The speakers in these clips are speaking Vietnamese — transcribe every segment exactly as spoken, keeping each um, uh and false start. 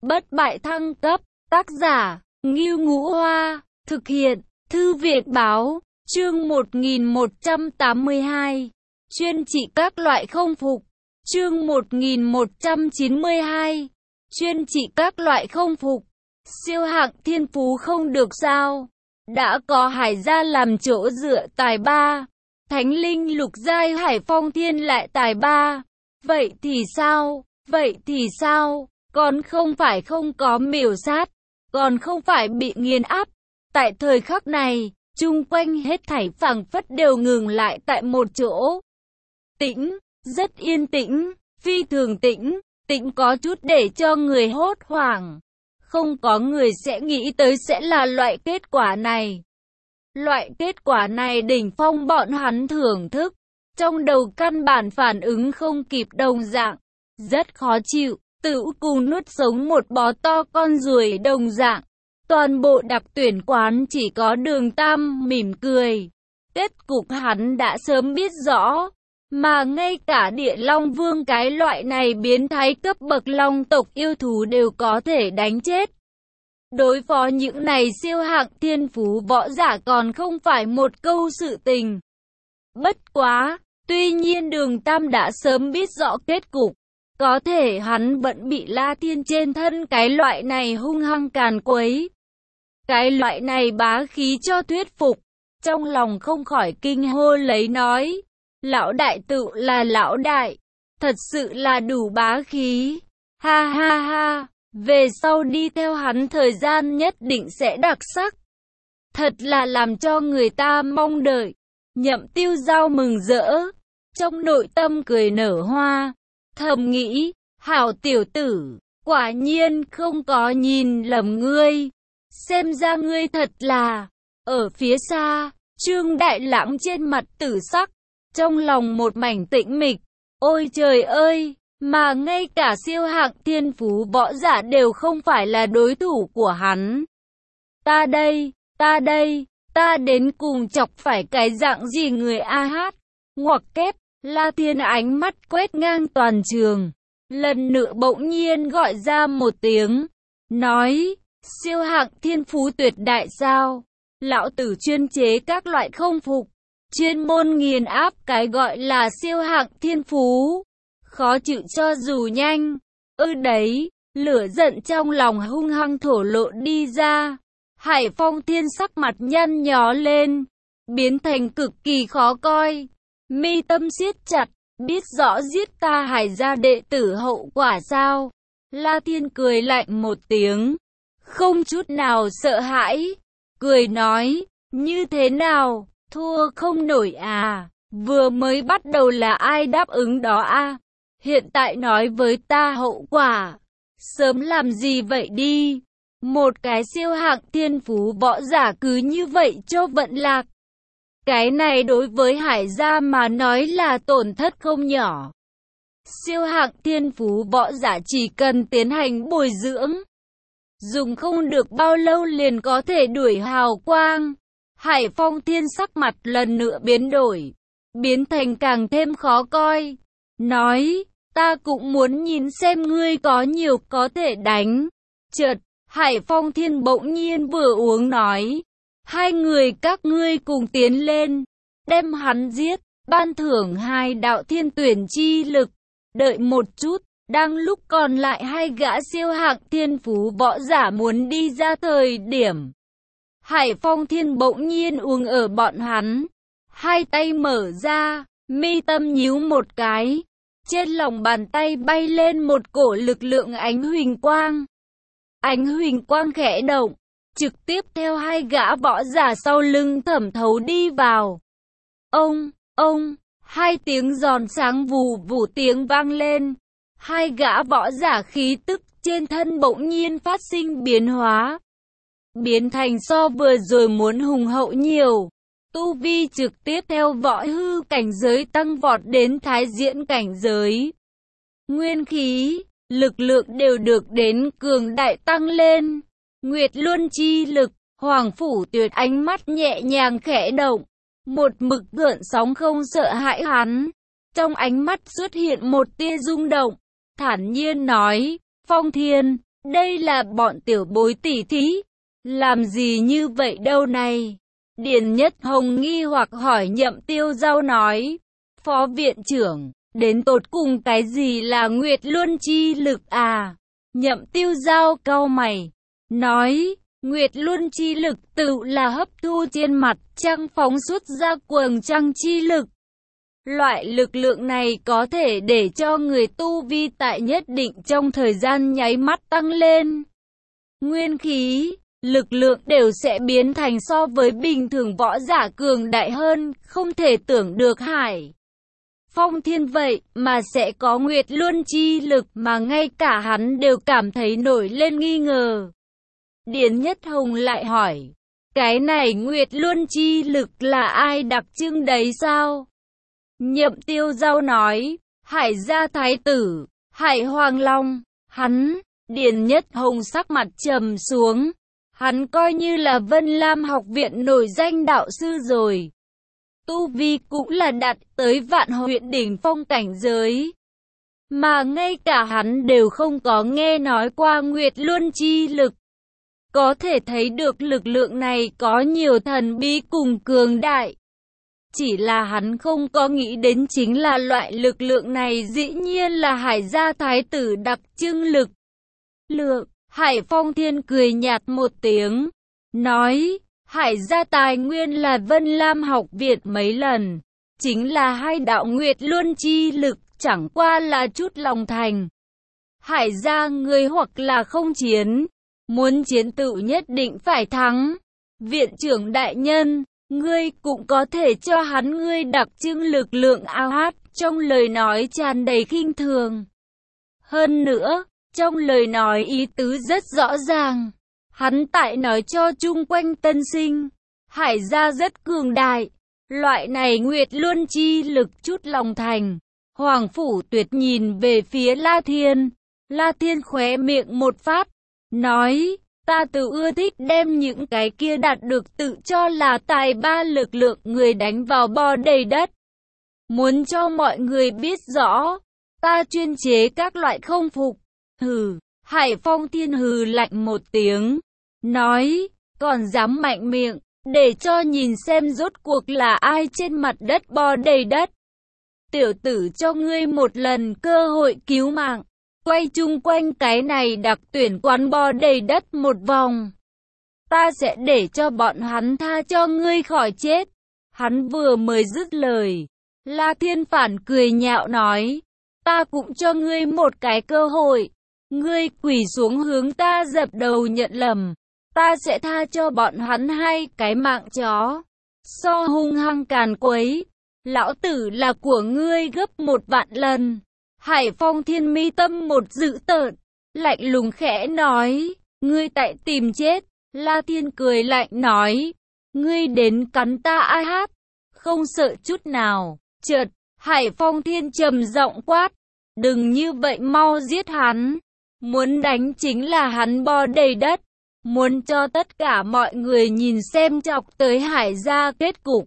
Bất bại thăng cấp, tác giả, Ngưu Ngũ Hoa, thực hiện, Thư viện Báo, chương một nghìn một trăm tám mươi hai, chuyên trị các loại không phục, chương một nghìn một trăm chín mươi hai, chuyên trị các loại không phục, siêu hạng thiên phú không được sao, đã có Hải gia làm chỗ dựa tài ba, thánh linh lục giai Hải Phong Thiên lại tài ba, vậy thì sao, vậy thì sao? Còn không phải không có miểu sát, còn không phải bị nghiền áp. Tại thời khắc này, chung quanh hết thảy phảng phất đều ngừng lại tại một chỗ. Tĩnh, rất yên tĩnh, phi thường tĩnh, tĩnh có chút để cho người hốt hoảng. Không có người sẽ nghĩ tới sẽ là loại kết quả này. Loại kết quả này đỉnh phong bọn hắn thưởng thức, trong đầu căn bản phản ứng không kịp đồng dạng, rất khó chịu. Tự cùng nuốt sống một bó to con ruồi đồng dạng. Toàn bộ đặc tuyển quán chỉ có Đường Tam mỉm cười. Kết cục hắn đã sớm biết rõ. Mà ngay cả Địa Long Vương cái loại này biến thái cấp bậc long tộc yêu thú đều có thể đánh chết. Đối phó những này siêu hạng thiên phú võ giả còn không phải một câu sự tình. Bất quá, tuy nhiên Đường Tam đã sớm biết rõ kết cục. Có thể hắn vẫn bị La Thiên trên thân cái loại này hung hăng càn quấy. Cái loại này bá khí cho thuyết phục. Trong lòng không khỏi kinh hô lấy nói. Lão đại tự là lão đại. Thật sự là đủ bá khí. Ha ha ha. Về sau đi theo hắn thời gian nhất định sẽ đặc sắc. Thật là làm cho người ta mong đợi. Nhậm Tiêu Giao mừng rỡ. Trong nội tâm cười nở hoa. Thầm nghĩ, hảo tiểu tử, quả nhiên không có nhìn lầm ngươi. Xem ra ngươi thật là, ở phía xa, Trương Đại Lãng trên mặt tử sắc, trong lòng một mảnh tĩnh mịch. Ôi trời ơi, mà ngay cả siêu hạng thiên phú võ giả đều không phải là đối thủ của hắn. Ta đây, ta đây, ta đến cùng chọc phải cái dạng gì người a hát, ngoặc kép. La Thiên ánh mắt quét ngang toàn trường, lần nữa bỗng nhiên gọi ra một tiếng, nói, siêu hạng thiên phú tuyệt đại sao, lão tử chuyên chế các loại không phục, chuyên môn nghiền áp cái gọi là siêu hạng thiên phú, khó chịu cho dù nhanh, ư đấy, lửa giận trong lòng hung hăng thổ lộ đi ra, Hải Phong Thiên sắc mặt nhăn nhó lên, biến thành cực kỳ khó coi. Mi tâm siết chặt, biết rõ giết ta Hải gia đệ tử hậu quả sao? La Thiên cười lạnh một tiếng, không chút nào sợ hãi, cười nói, như thế nào, thua không nổi à? Vừa mới bắt đầu là ai đáp ứng đó a? Hiện tại nói với ta hậu quả, sớm làm gì vậy đi? Một cái siêu hạng thiên phú võ giả cứ như vậy cho vận lạc. Cái này đối với Hải gia mà nói là tổn thất không nhỏ. Siêu hạng thiên phú võ giả chỉ cần tiến hành bồi dưỡng. Dùng không được bao lâu liền có thể đuổi hào quang. Hải Phong Thiên sắc mặt lần nữa biến đổi. Biến thành càng thêm khó coi. Nói, ta cũng muốn nhìn xem ngươi có nhiều có thể đánh. Chợt, Hải Phong Thiên bỗng nhiên vừa uống nói. Hai người các ngươi cùng tiến lên, đem hắn giết, ban thưởng hai đạo thiên tuyển chi lực. Đợi một chút, đang lúc còn lại hai gã siêu hạng thiên phú võ giả muốn đi ra thời điểm. Hải Phong Thiên bỗng nhiên uống ở bọn hắn, hai tay mở ra, mi tâm nhíu một cái, trên lòng bàn tay bay lên một cổ lực lượng ánh huỳnh quang. Ánh huỳnh quang khẽ động. Trực tiếp theo hai gã võ giả sau lưng thẩm thấu đi vào. Ông, ông, hai tiếng giòn sáng vù vù tiếng vang lên. Hai gã võ giả khí tức trên thân bỗng nhiên phát sinh biến hóa. Biến thành so vừa rồi muốn hùng hậu nhiều. Tu vi trực tiếp theo võ hư cảnh giới tăng vọt đến thái diễn cảnh giới. Nguyên khí, lực lượng đều được đến cường đại tăng lên. Nguyệt Luân chi lực, Hoàng Phủ Tuyệt ánh mắt nhẹ nhàng khẽ động, một mực gợn sóng không sợ hãi hắn. Trong ánh mắt xuất hiện một tia rung động, thản nhiên nói, Phong Thiên, Đây là bọn tiểu bối tỉ thí. Làm gì như vậy đâu này? Điền Nhất Hồng nghi hoặc hỏi. Nhậm Tiêu Giao nói, Phó viện trưởng, đến tột cùng cái gì là Nguyệt Luân chi lực à? Nhậm Tiêu Giao cau mày, nói, Nguyệt Luân chi lực tự là hấp thu trên mặt trăng phóng xuất ra quầng trăng chi lực. Loại lực lượng này có thể để cho người tu vi tại nhất định trong thời gian nháy mắt tăng lên. Nguyên khí, lực lượng đều sẽ biến thành so với bình thường võ giả cường đại hơn, không thể tưởng được Hải Phong Thiên vậy mà sẽ có Nguyệt Luân chi lực mà ngay cả hắn đều cảm thấy nổi lên nghi ngờ. Điền Nhất Hồng lại hỏi, cái này Nguyệt Luân chi lực là ai đặc trưng đấy sao? Nhậm Tiêu Giao nói, Hải gia thái tử, Hải Hoàng Long, hắn. Điền Nhất Hồng sắc mặt trầm xuống, hắn coi như là Vân Lam học viện nổi danh đạo sư rồi. Tu vi cũng là đạt tới vạn huyện đỉnh phong cảnh giới. Mà ngay cả hắn đều không có nghe nói qua Nguyệt Luân chi lực. Có thể thấy được lực lượng này có nhiều thần bí cùng cường đại. Chỉ là hắn không có nghĩ đến chính là loại lực lượng này dĩ nhiên là Hải gia thái tử đặc trưng lực lượng. Hải Phong Thiên cười nhạt một tiếng, nói, Hải gia tài nguyên là Vân Lam học viện mấy lần, chính là hai đạo Nguyệt Luân chi lực, chẳng qua là chút lòng thành. Hải gia người hoặc là không chiến, muốn chiến tự nhất định phải thắng. Viện trưởng đại nhân, ngươi cũng có thể cho hắn ngươi đặc trưng lực lượng ao hát, trong lời nói tràn đầy khinh thường. Hơn nữa, trong lời nói ý tứ rất rõ ràng. Hắn tại nói cho chung quanh tân sinh, Hải gia rất cường đại. Loại này Nguyệt Luân chi lực chút lòng thành. Hoàng Phủ Tuyệt nhìn về phía La Thiên. La Thiên khóe miệng một phát, nói, ta tự ưa thích đem những cái kia đạt được tự cho là tài ba lực lượng người đánh vào bo đầy đất. Muốn cho mọi người biết rõ, ta chuyên chế các loại không phục. Hừ, Hải Phong Thiên hừ lạnh một tiếng, nói, còn dám mạnh miệng, để cho nhìn xem rốt cuộc là ai trên mặt đất bo đầy đất. Tiểu tử cho ngươi một lần cơ hội cứu mạng, quay chung quanh cái này đặc tuyển quán bo đầy đất một vòng. Ta sẽ để cho bọn hắn tha cho ngươi khỏi chết. Hắn vừa mới dứt lời, La Thiên phản cười nhạo nói, ta cũng cho ngươi một cái cơ hội. Ngươi quỳ xuống hướng ta dập đầu nhận lầm, ta sẽ tha cho bọn hắn hai cái mạng chó. So hung hăng càn quấy, lão tử là của ngươi gấp một vạn lần. Hải Phong Thiên mi tâm một dữ tợn, lạnh lùng khẽ nói, ngươi tại tìm chết. La Thiên cười lạnh nói, ngươi đến cắn ta ai hát, không sợ chút nào. Chợt, Hải Phong Thiên trầm giọng quát, đừng như vậy, mau giết hắn. Muốn đánh chính là hắn bo đầy đất, muốn cho tất cả mọi người nhìn xem chọc tới Hải gia kết cục.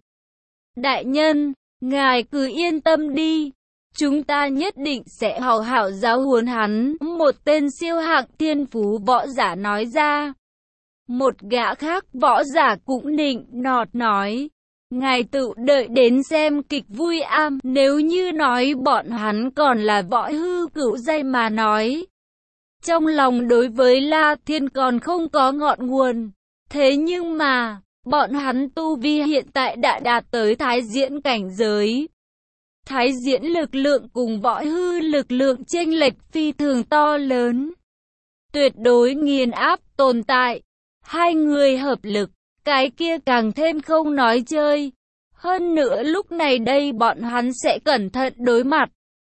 Đại nhân, ngài cứ yên tâm đi, chúng ta nhất định sẽ hào hảo giáo huấn hắn. Một tên siêu hạng thiên phú võ giả nói ra. Một gã khác võ giả cũng nịnh nọt nói, ngài tự đợi đến xem kịch vui am. Nếu như nói bọn hắn còn là võ hư cửu giai mà nói, trong lòng đối với La Thiên còn không có ngọn nguồn. Thế nhưng mà, bọn hắn tu vi hiện tại đã đạt tới thái diễn cảnh giới. Thái diễn lực lượng cùng võ hư lực lượng chênh lệch phi thường to lớn, tuyệt đối nghiền áp tồn tại. Hai người hợp lực, cái kia càng thêm không nói chơi. Hơn nữa lúc này đây bọn hắn sẽ cẩn thận đối mặt,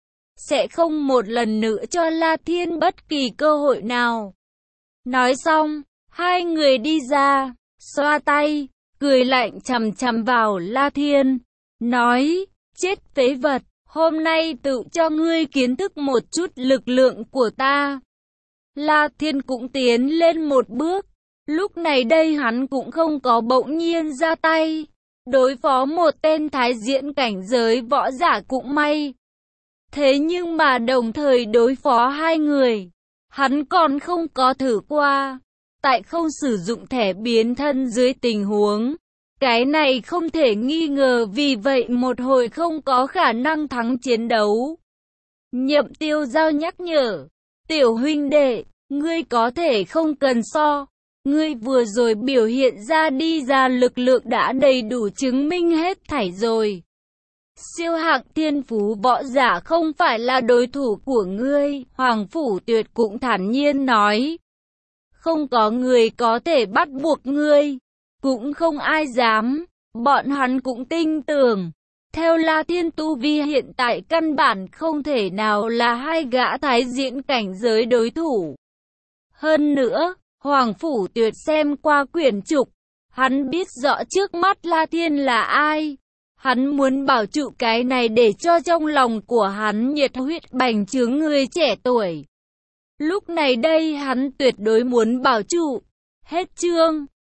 sẽ không một lần nữa cho La Thiên bất kỳ cơ hội nào. Nói xong, hai người đi ra, xoa tay, cười lạnh chằm chằm vào La Thiên, nói, chết phế vật, hôm nay tự cho ngươi kiến thức một chút lực lượng của ta. La Thiên cũng tiến lên một bước, lúc này đây hắn cũng không có bỗng nhiên ra tay, đối phó một tên thái diễn cảnh giới võ giả cũng may. Thế nhưng mà đồng thời đối phó hai người, Hắn còn không có thử qua. Tại không sử dụng thẻ biến thân dưới tình huống. Cái này không thể nghi ngờ, vì vậy một hồi không có khả năng thắng chiến đấu. Nhậm Tiêu Giao nhắc nhở. Tiểu huynh đệ, ngươi có thể không cần so. Ngươi vừa rồi biểu hiện ra đi ra lực lượng đã đầy đủ chứng minh hết thảy rồi. Siêu hạng thiên phú võ giả không phải là đối thủ của ngươi, Hoàng Phủ Tuyệt cũng thản nhiên nói. Không có người có thể bắt buộc ngươi, cũng không ai dám, bọn hắn cũng tin tưởng. Theo La Thiên tu vi hiện tại căn bản không thể nào là hai gã thái diễn cảnh giới đối thủ. Hơn nữa, Hoàng Phủ Tuyệt xem qua quyển trục, hắn biết rõ trước mắt La Thiên là ai. Hắn muốn bảo trụ cái này để cho trong lòng của hắn nhiệt huyết bành trướng người trẻ tuổi. Lúc này đây hắn tuyệt đối muốn bảo trụ. Hết chương.